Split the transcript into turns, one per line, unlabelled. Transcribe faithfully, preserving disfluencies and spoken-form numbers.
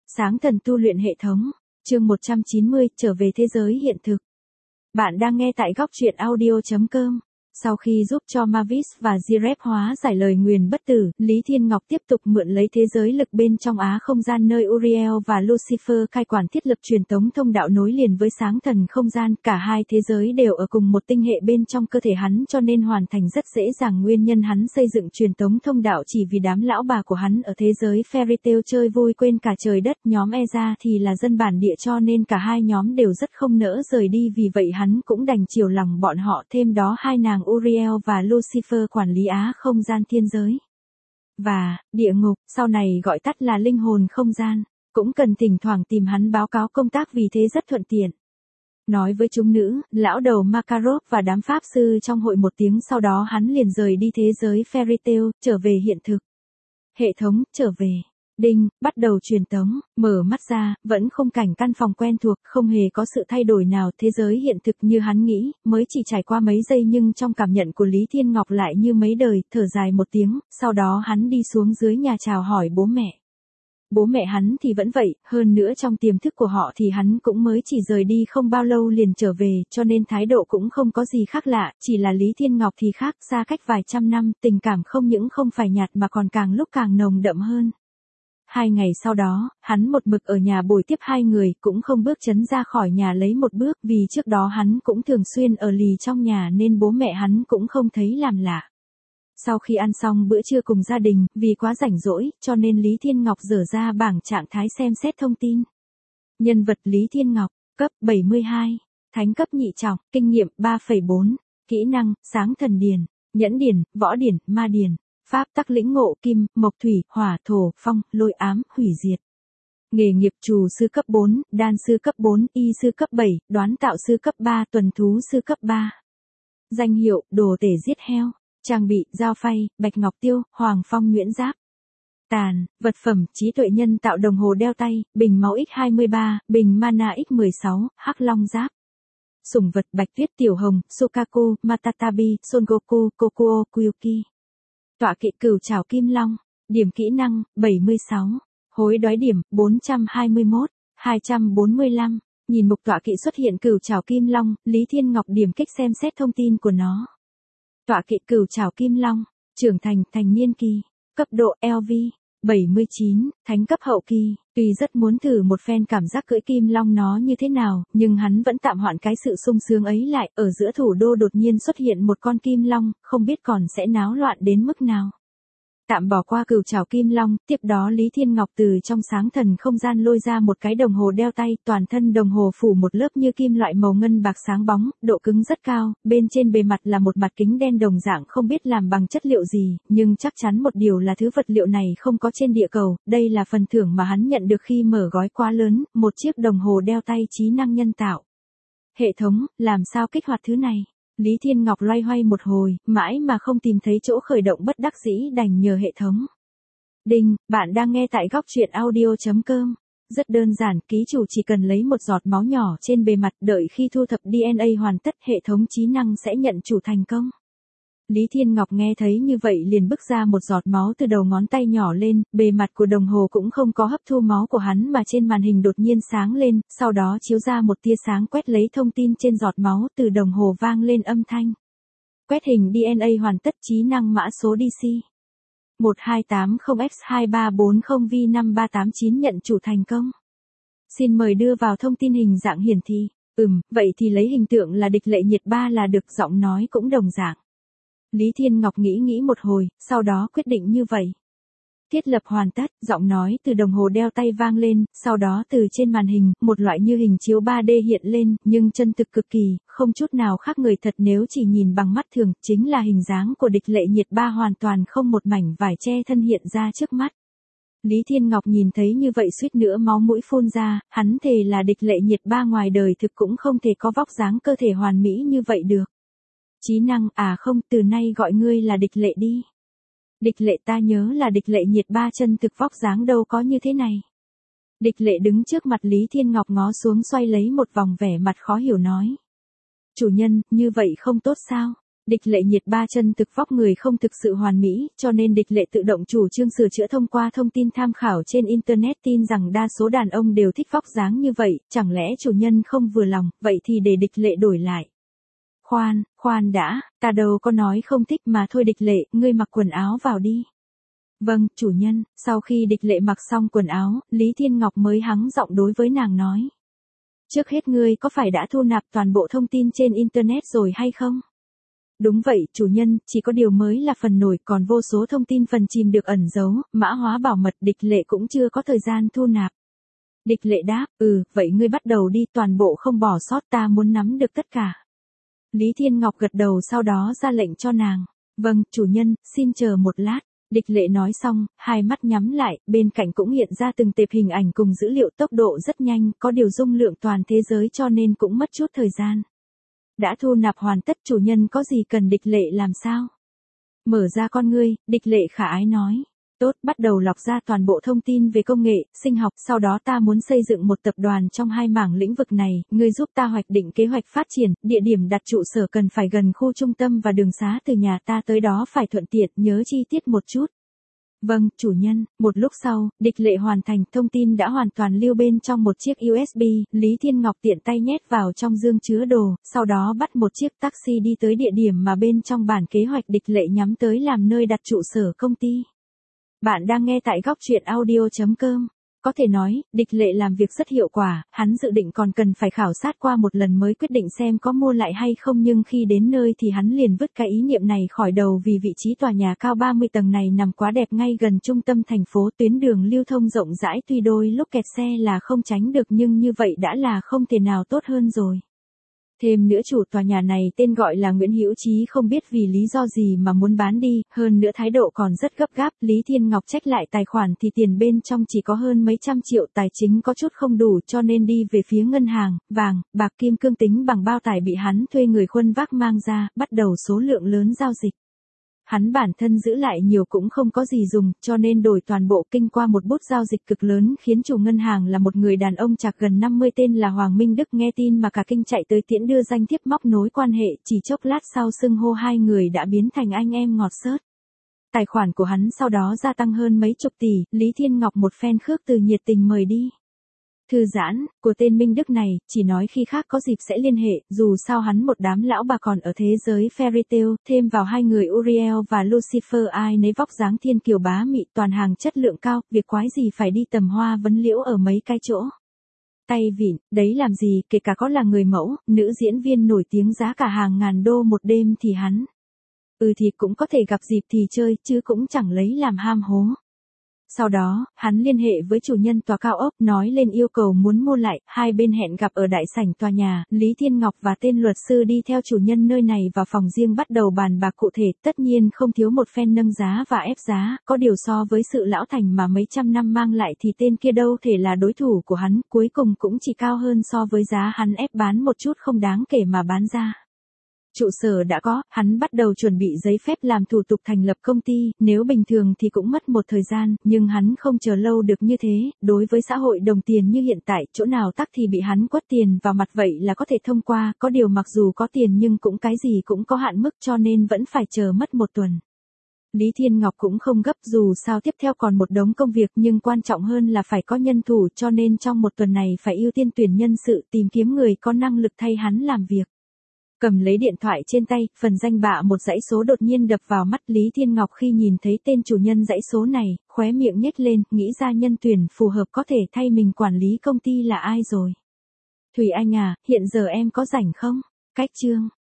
Sáng thần tu luyện hệ thống, chương một trăm chín mươi, trở về thế giới hiện thực. Bạn đang nghe tại góc truyện audio chấm com. Sau khi giúp cho Mavis và Jirep hóa giải lời nguyền bất tử, Lý Thiên Ngọc tiếp tục mượn lấy thế giới lực bên trong á không gian nơi Uriel và Lucifer cai quản thiết lập truyền tống thông đạo nối liền với sáng thần không gian. Cả hai thế giới đều ở cùng một tinh hệ bên trong cơ thể hắn cho nên hoàn thành rất dễ dàng. Nguyên nhân hắn xây dựng truyền tống thông đạo chỉ vì đám lão bà của hắn ở thế giới Fairy Tail chơi vui quên cả trời đất. Nhóm Eza thì là dân bản địa cho nên cả hai nhóm đều rất không nỡ rời đi, vì vậy hắn cũng đành chiều lòng bọn họ. Thêm đó hai nàng Uriel và Lucifer quản lý á không gian thiên giới và địa ngục, sau này gọi tắt là linh hồn không gian, cũng cần thỉnh thoảng tìm hắn báo cáo công tác, vì thế rất thuận tiện. Nói với chúng nữ, lão đầu Makarov và đám pháp sư trong hội một tiếng, sau đó hắn liền rời đi thế giới Fairy Tail, trở về hiện thực. Hệ thống, trở về. Đinh, bắt đầu truyền tống, mở mắt ra, vẫn khung cảnh căn phòng quen thuộc, không hề có sự thay đổi nào. Thế giới hiện thực như hắn nghĩ, mới chỉ trải qua mấy giây nhưng trong cảm nhận của Lý Thiên Ngọc lại như mấy đời. Thở dài một tiếng, sau đó hắn đi xuống dưới nhà chào hỏi bố mẹ. Bố mẹ hắn thì vẫn vậy, hơn nữa trong tiềm thức của họ thì hắn cũng mới chỉ rời đi không bao lâu liền trở về, cho nên thái độ cũng không có gì khác lạ, chỉ là Lý Thiên Ngọc thì khác, xa cách vài trăm năm, tình cảm không những không phải nhạt mà còn càng lúc càng nồng đậm hơn. Hai ngày sau đó, hắn một mực ở nhà bồi tiếp hai người, cũng không bước chấn ra khỏi nhà lấy một bước, vì trước đó hắn cũng thường xuyên ở lì trong nhà nên bố mẹ hắn cũng không thấy làm lạ. Sau khi ăn xong bữa trưa cùng gia đình, vì quá rảnh rỗi, cho nên Lý Thiên Ngọc dở ra bảng trạng thái xem xét thông tin. Nhân vật Lý Thiên Ngọc, cấp bảy mươi hai, thánh cấp nhị trọng, kinh nghiệm ba phẩy bốn, kỹ năng, sáng thần điền, nhẫn điền, võ điền, ma điền. Pháp tắc lĩnh ngộ kim, mộc thủy, hỏa, thổ, phong, lôi ám, hủy diệt. Nghề nghiệp trù sư cấp bốn, đan sư cấp bốn, y sư cấp bảy, đoán tạo sư cấp ba, tuần thú sư cấp ba. Danh hiệu, đồ tể giết heo. Trang bị, dao phay, bạch ngọc tiêu, hoàng phong nhuyễn giáp. Tàn, vật phẩm, trí tuệ nhân tạo đồng hồ đeo tay, bình máu x hai mươi ba, bình mana x mười sáu, hắc long giáp. Sủng vật, bạch tuyết tiểu hồng, Sukaku, Matatabi, Son Goku, Kokuo, Kyuki. Tọa kỵ cửu trảo kim long, điểm kỹ năng, bảy mươi sáu, hối đoái điểm, bốn trăm hai mươi mốt, hai trăm bốn mươi lăm, nhìn mục tọa kỵ xuất hiện cửu trảo kim long, Lý Thiên Ngọc điểm kích xem xét thông tin của nó. Tọa kỵ cửu trảo kim long, trưởng thành, thành niên kỳ, cấp độ L V, bảy mươi chín, thánh cấp hậu kỳ. Tuy rất muốn thử một phen cảm giác cưỡi kim long nó như thế nào, nhưng hắn vẫn tạm hoãn cái sự sung sướng ấy lại. Ở giữa thủ đô đột nhiên xuất hiện một con kim long, không biết còn sẽ náo loạn đến mức nào. Tạm bỏ qua cửu trảo kim long, tiếp đó Lý Thiên Ngọc từ trong sáng thần không gian lôi ra một cái đồng hồ đeo tay, toàn thân đồng hồ phủ một lớp như kim loại màu ngân bạc sáng bóng, độ cứng rất cao, bên trên bề mặt là một mặt kính đen đồng dạng không biết làm bằng chất liệu gì, nhưng chắc chắn một điều là thứ vật liệu này không có trên địa cầu. Đây là phần thưởng mà hắn nhận được khi mở gói quá lớn, một chiếc đồng hồ đeo tay trí năng nhân tạo. Hệ thống, làm sao kích hoạt thứ này? Lý Thiên Ngọc loay hoay một hồi, mãi mà không tìm thấy chỗ khởi động, bất đắc dĩ đành nhờ hệ thống. Đinh, bạn đang nghe tại góc truyện audio chấm com. Rất đơn giản, ký chủ chỉ cần lấy một giọt máu nhỏ trên bề mặt, đợi khi thu thập đê en a hoàn tất, hệ thống trí năng sẽ nhận chủ thành công. Lý Thiên Ngọc nghe thấy như vậy liền bứt ra một giọt máu từ đầu ngón tay nhỏ lên, bề mặt của đồng hồ cũng không có hấp thu máu của hắn mà trên màn hình đột nhiên sáng lên, sau đó chiếu ra một tia sáng quét lấy thông tin trên giọt máu, từ đồng hồ vang lên âm thanh. Quét hình đê en a hoàn tất, trí năng mã số đê xê. một hai tám không x hai ba bốn không V năm ba tám chín nhận chủ thành công. Xin mời đưa vào thông tin hình dạng hiển thị. Ừm, vậy thì lấy hình tượng là địch lệ nhiệt ba là được, giọng nói cũng đồng dạng. Lý Thiên Ngọc nghĩ nghĩ một hồi, sau đó quyết định như vậy. Thiết lập hoàn tất, giọng nói từ đồng hồ đeo tay vang lên, sau đó từ trên màn hình, một loại như hình chiếu ba D hiện lên, nhưng chân thực cực kỳ, không chút nào khác người thật. Nếu chỉ nhìn bằng mắt thường, chính là hình dáng của địch lệ nhiệt ba, hoàn toàn không một mảnh vải che thân hiện ra trước mắt. Lý Thiên Ngọc nhìn thấy như vậy suýt nữa máu mũi phun ra, hắn thề là địch lệ nhiệt ba ngoài đời thực cũng không thể có vóc dáng cơ thể hoàn mỹ như vậy được. Trí năng, à không, từ nay gọi ngươi là địch lệ đi. Địch lệ, ta nhớ là địch lệ nhiệt ba chân thực vóc dáng đâu có như thế này. Địch lệ đứng trước mặt Lý Thiên Ngọc ngó xuống xoay lấy một vòng, vẻ mặt khó hiểu nói. Chủ nhân, như vậy không tốt sao? Địch Lệ nhiệt ba chân thực vóc người không thực sự hoàn mỹ, cho nên Địch Lệ tự động chủ trương sửa chữa thông qua thông tin tham khảo trên Internet tin rằng đa số đàn ông đều thích vóc dáng như vậy, chẳng lẽ chủ nhân không vừa lòng, vậy thì để Địch Lệ đổi lại. Khoan, khoan đã, ta đâu có nói không thích mà thôi Địch Lệ, ngươi mặc quần áo vào đi. Vâng, chủ nhân. Sau khi Địch Lệ mặc xong quần áo, Lý Thiên Ngọc mới hắng giọng đối với nàng nói. Trước hết ngươi có phải đã thu nạp toàn bộ thông tin trên Internet rồi hay không? Đúng vậy, chủ nhân, chỉ có điều mới là phần nổi, còn vô số thông tin phần chìm được ẩn giấu, mã hóa bảo mật Địch Lệ cũng chưa có thời gian thu nạp. Địch Lệ đáp, ừ, vậy ngươi bắt đầu đi, toàn bộ không bỏ sót, ta muốn nắm được tất cả. Lý Thiên Ngọc gật đầu sau đó ra lệnh cho nàng. Vâng, chủ nhân, xin chờ một lát. Địch Lệ nói xong, hai mắt nhắm lại, bên cạnh cũng hiện ra từng tệp hình ảnh cùng dữ liệu tốc độ rất nhanh, có điều dung lượng toàn thế giới cho nên cũng mất chút thời gian. Đã thu nạp hoàn tất, chủ nhân có gì cần Địch Lệ làm sao? Mở ra con ngươi, Địch Lệ khả ái nói. Tốt, bắt đầu lọc ra toàn bộ thông tin về công nghệ, sinh học, sau đó ta muốn xây dựng một tập đoàn trong hai mảng lĩnh vực này, ngươi giúp ta hoạch định kế hoạch phát triển, địa điểm đặt trụ sở cần phải gần khu trung tâm và đường xá từ nhà ta tới đó phải thuận tiện, nhớ chi tiết một chút. Vâng, chủ nhân. Một lúc sau, Địch Lệ hoàn thành, thông tin đã hoàn toàn lưu bên trong một chiếc u ét bê, Lý Thiên Ngọc tiện tay nhét vào trong dương chứa đồ, sau đó bắt một chiếc taxi đi tới địa điểm mà bên trong bản kế hoạch Địch Lệ nhắm tới làm nơi đặt trụ sở công ty. Bạn đang nghe tại góc truyện audio chấm com. Có thể nói, Địch Lệ làm việc rất hiệu quả, hắn dự định còn cần phải khảo sát qua một lần mới quyết định xem có mua lại hay không, nhưng khi đến nơi thì hắn liền vứt cái ý niệm này khỏi đầu vì vị trí tòa nhà cao ba mươi tầng này nằm quá đẹp ngay gần trung tâm thành phố, tuyến đường lưu thông rộng rãi, tuy đôi lúc kẹt xe là không tránh được nhưng như vậy đã là không thể nào tốt hơn rồi. Thêm nữa chủ tòa nhà này tên gọi là Nguyễn Hữu Chí không biết vì lý do gì mà muốn bán đi, hơn nữa thái độ còn rất gấp gáp, Lý Thiên Ngọc check lại tài khoản thì tiền bên trong chỉ có hơn mấy trăm triệu, tài chính có chút không đủ cho nên đi về phía ngân hàng, vàng, bạc kim cương tính bằng bao tải bị hắn thuê người khuân vác mang ra, bắt đầu số lượng lớn giao dịch. Hắn bản thân giữ lại nhiều cũng không có gì dùng, cho nên đổi toàn bộ kinh qua một bút giao dịch cực lớn, khiến chủ ngân hàng là một người đàn ông chạc gần năm mươi tên là Hoàng Minh Đức nghe tin mà cả kinh chạy tới tiễn đưa danh thiếp móc nối quan hệ, chỉ chốc lát sau xưng hô hai người đã biến thành anh em ngọt xớt. Tài khoản của hắn sau đó gia tăng hơn mấy chục tỷ, Lý Thiên Ngọc một phen khước từ nhiệt tình mời đi. Thư giãn, của tên Minh Đức này, chỉ nói khi khác có dịp sẽ liên hệ, dù sao hắn một đám lão bà còn ở thế giới fairy tale, thêm vào hai người Uriel và Lucifer ai nấy vóc dáng thiên kiều bá mị toàn hàng chất lượng cao, việc quái gì phải đi tầm hoa vấn liễu ở mấy cái chỗ. Tay vịn, đấy làm gì, kể cả có là người mẫu, nữ diễn viên nổi tiếng giá cả hàng ngàn đô một đêm thì hắn. Ừ thì cũng có thể gặp dịp thì chơi, chứ cũng chẳng lấy làm ham hố. Sau đó, hắn liên hệ với chủ nhân tòa cao ốc, nói lên yêu cầu muốn mua lại, hai bên hẹn gặp ở đại sảnh tòa nhà, Lý Thiên Ngọc và tên luật sư đi theo chủ nhân nơi này vào phòng riêng bắt đầu bàn bạc cụ thể, tất nhiên không thiếu một phen nâng giá và ép giá, có điều so với sự lão thành mà mấy trăm năm mang lại thì tên kia đâu thể là đối thủ của hắn, cuối cùng cũng chỉ cao hơn so với giá hắn ép bán một chút không đáng kể mà bán ra. Trụ sở đã có, hắn bắt đầu chuẩn bị giấy phép làm thủ tục thành lập công ty, nếu bình thường thì cũng mất một thời gian, nhưng hắn không chờ lâu được như thế, đối với xã hội đồng tiền như hiện tại, chỗ nào tắc thì bị hắn quất tiền vào mặt vậy là có thể thông qua, có điều mặc dù có tiền nhưng cũng cái gì cũng có hạn mức cho nên vẫn phải chờ mất một tuần. Lý Thiên Ngọc cũng không gấp dù sao tiếp theo còn một đống công việc nhưng quan trọng hơn là phải có nhân thủ cho nên trong một tuần này phải ưu tiên tuyển nhân sự tìm kiếm người có năng lực thay hắn làm việc. Cầm lấy điện thoại trên tay, phần danh bạ một dãy số đột nhiên đập vào mắt Lý Thiên Ngọc khi nhìn thấy tên chủ nhân dãy số này, khóe miệng nhếch lên, nghĩ ra nhân tuyển phù hợp có thể thay mình quản lý công ty là ai rồi. Thùy Anh à, hiện giờ em có rảnh không? Cách chương.